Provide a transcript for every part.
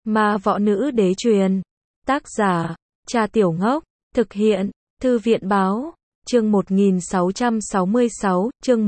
Ma võ nữ đế truyền. Tác giả, Cha Tiểu Ngốc. Thực hiện, Thư viện báo. Chương 1666, chương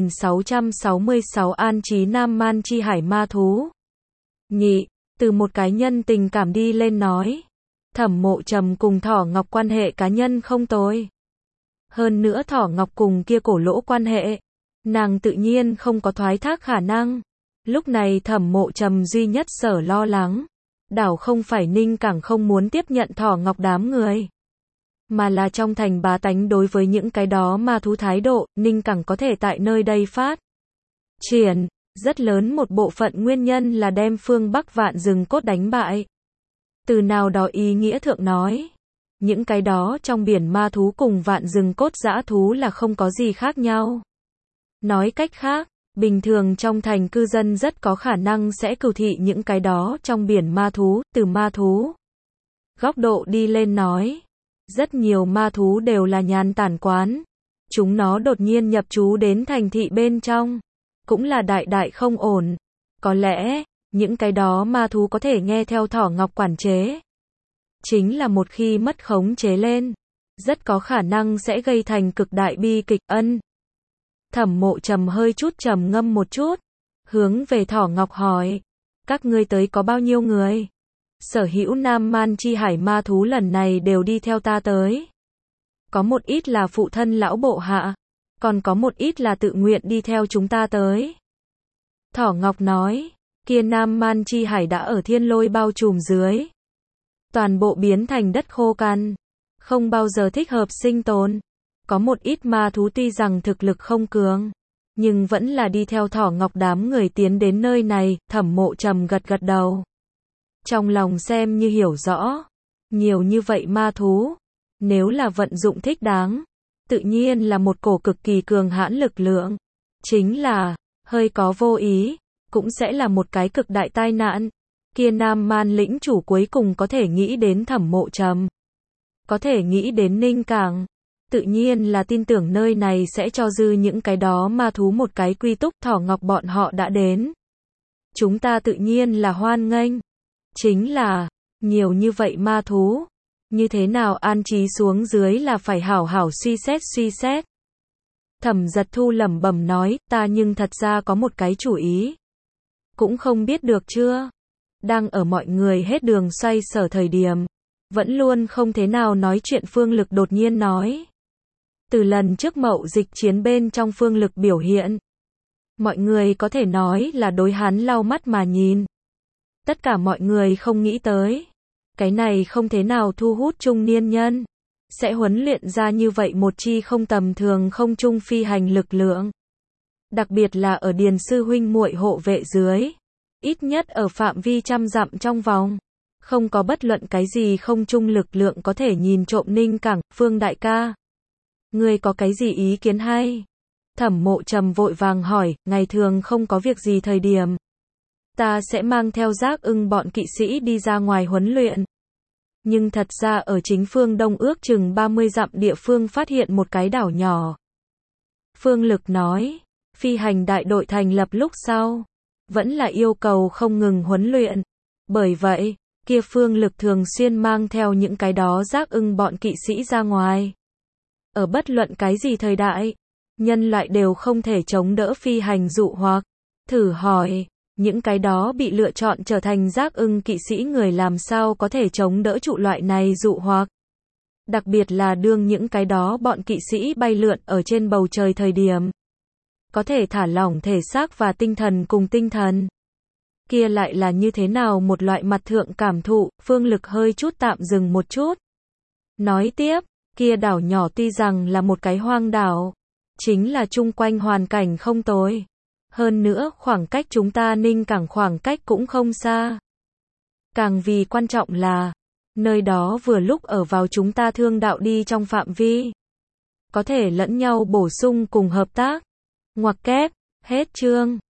1666 An Trí Nam Man Chi Hải ma thú. Nhị, từ một cái nhân tình cảm đi lên nói. Thẩm Mộ Trầm cùng Thỏ Ngọc quan hệ cá nhân không tồi. Hơn nữa Thỏ Ngọc cùng kia Cổ Lỗ quan hệ, nàng tự nhiên không có thoái thác khả năng. Lúc này Thẩm Mộ Trầm duy nhất sở lo lắng, đảo không phải Ninh Cảng không muốn tiếp nhận Thỏ Ngọc đám người, mà là trong thành bá tánh đối với những cái đó ma thú thái độ, Ninh Cảng có thể tại nơi đây phát triển, rất lớn một bộ phận nguyên nhân là đem phương Bắc Vạn Rừng Cốt đánh bại. Từ nào đó ý nghĩa thượng nói, những cái đó trong biển ma thú cùng Vạn Rừng Cốt dã thú là không có gì khác nhau. Nói cách khác, bình thường trong thành cư dân rất có khả năng sẽ cừu thị những cái đó trong biển ma thú, từ ma thú góc độ đi lên nói. Rất nhiều ma thú đều là nhàn tản quán. Chúng nó đột nhiên nhập trú đến thành thị bên trong, cũng là đại đại không ổn. Có lẽ, những cái đó ma thú có thể nghe theo Thỏ Ngọc quản chế. Chính là một khi mất khống chế lên, rất có khả năng sẽ gây thành cực đại bi kịch. Thẩm Mộ Trầm hơi chút trầm ngâm một chút, hướng về Thỏ Ngọc hỏi, các ngươi tới có bao nhiêu người? Sở hữu Nam Man Chi Hải ma thú lần này đều đi theo ta tới. Có một ít là phụ thân lão bộ hạ, còn có một ít là tự nguyện đi theo chúng ta tới. Thỏ Ngọc nói, kia Nam Man Chi Hải đã ở thiên lôi bao trùm dưới. Toàn bộ biến thành đất khô cằn, không bao giờ thích hợp sinh tồn. Có một ít ma thú tuy rằng thực lực không cường, nhưng vẫn là đi theo Thỏ Ngọc đám người tiến đến nơi này. Thẩm Mộ Trầm gật gật đầu, trong lòng xem như hiểu rõ. Nhiều như vậy ma thú, nếu là vận dụng thích đáng, tự nhiên là một cổ cực kỳ cường hãn lực lượng. Chính là, hơi có vô ý, cũng sẽ là một cái cực đại tai nạn. Kia Nam Man lĩnh chủ cuối cùng có thể nghĩ đến Thẩm Mộ Trầm, có thể nghĩ đến Ninh Cảng, tự nhiên là tin tưởng nơi này sẽ cho dư những cái đó ma thú một cái quy túc. Thỏ Ngọc bọn họ đã đến, chúng ta tự nhiên là hoan nghênh. Chính là, nhiều như vậy ma thú, như thế nào an trí xuống dưới là phải hảo hảo suy xét. Thẩm Giật Thu lẩm bẩm nói, ta nhưng thật ra có một cái chủ ý. Cũng không biết được chưa? Đang ở mọi người hết đường xoay sở thời điểm, vẫn luôn không thế nào nói chuyện Phương Lực đột nhiên nói. Từ lần trước Mậu Dịch chiến bên trong Phương Lực biểu hiện, mọi người có thể nói là đối hắn lau mắt mà nhìn. Tất cả mọi người không nghĩ tới, cái này không thế nào thu hút trung niên nhân, sẽ huấn luyện ra như vậy một chi không tầm thường không trung phi hành lực lượng. Đặc biệt là ở Điền sư huynh muội hộ vệ dưới, ít nhất ở phạm vi 100 dặm trong vòng, không có bất luận cái gì không trung lực lượng có thể nhìn trộm Ninh Cảng. Phương đại ca, ngươi có cái gì ý kiến hay? Thẩm Mộ Trầm vội vàng hỏi, ngày thường không có việc gì thời điểm, ta sẽ mang theo Giác Ưng bọn kỵ sĩ đi ra ngoài huấn luyện. Nhưng thật ra ở chính phương đông ước chừng 30 dặm địa phương phát hiện một cái đảo nhỏ. Phương Lực nói, phi hành đại đội thành lập lúc sau, vẫn là yêu cầu không ngừng huấn luyện. Bởi vậy, kia Phương Lực thường xuyên mang theo những cái đó Giác Ưng bọn kỵ sĩ ra ngoài. Ở bất luận cái gì thời đại, nhân loại đều không thể chống đỡ phi hành dụ hoặc. Thử hỏi, những cái đó bị lựa chọn trở thành Giác Ưng kỵ sĩ người làm sao có thể chống đỡ trụ loại này dụ hoặc. Đặc biệt là đương những cái đó bọn kỵ sĩ bay lượn ở trên bầu trời thời điểm, có thể thả lỏng thể xác và tinh thần cùng tinh thần. Kia lại là như thế nào một loại mặt thượng cảm thụ. Phương Lực hơi chút tạm dừng một chút, nói tiếp, kia đảo nhỏ tuy rằng là một cái hoang đảo, chính là chung quanh hoàn cảnh không tồi. Hơn nữa khoảng cách chúng ta Ninh Cảng khoảng cách cũng không xa. Càng vì quan trọng là, nơi đó vừa lúc ở vào chúng ta thương đạo đi trong phạm vi, có thể lẫn nhau bổ sung cùng hợp tác. Ngoặc kép, hết chương.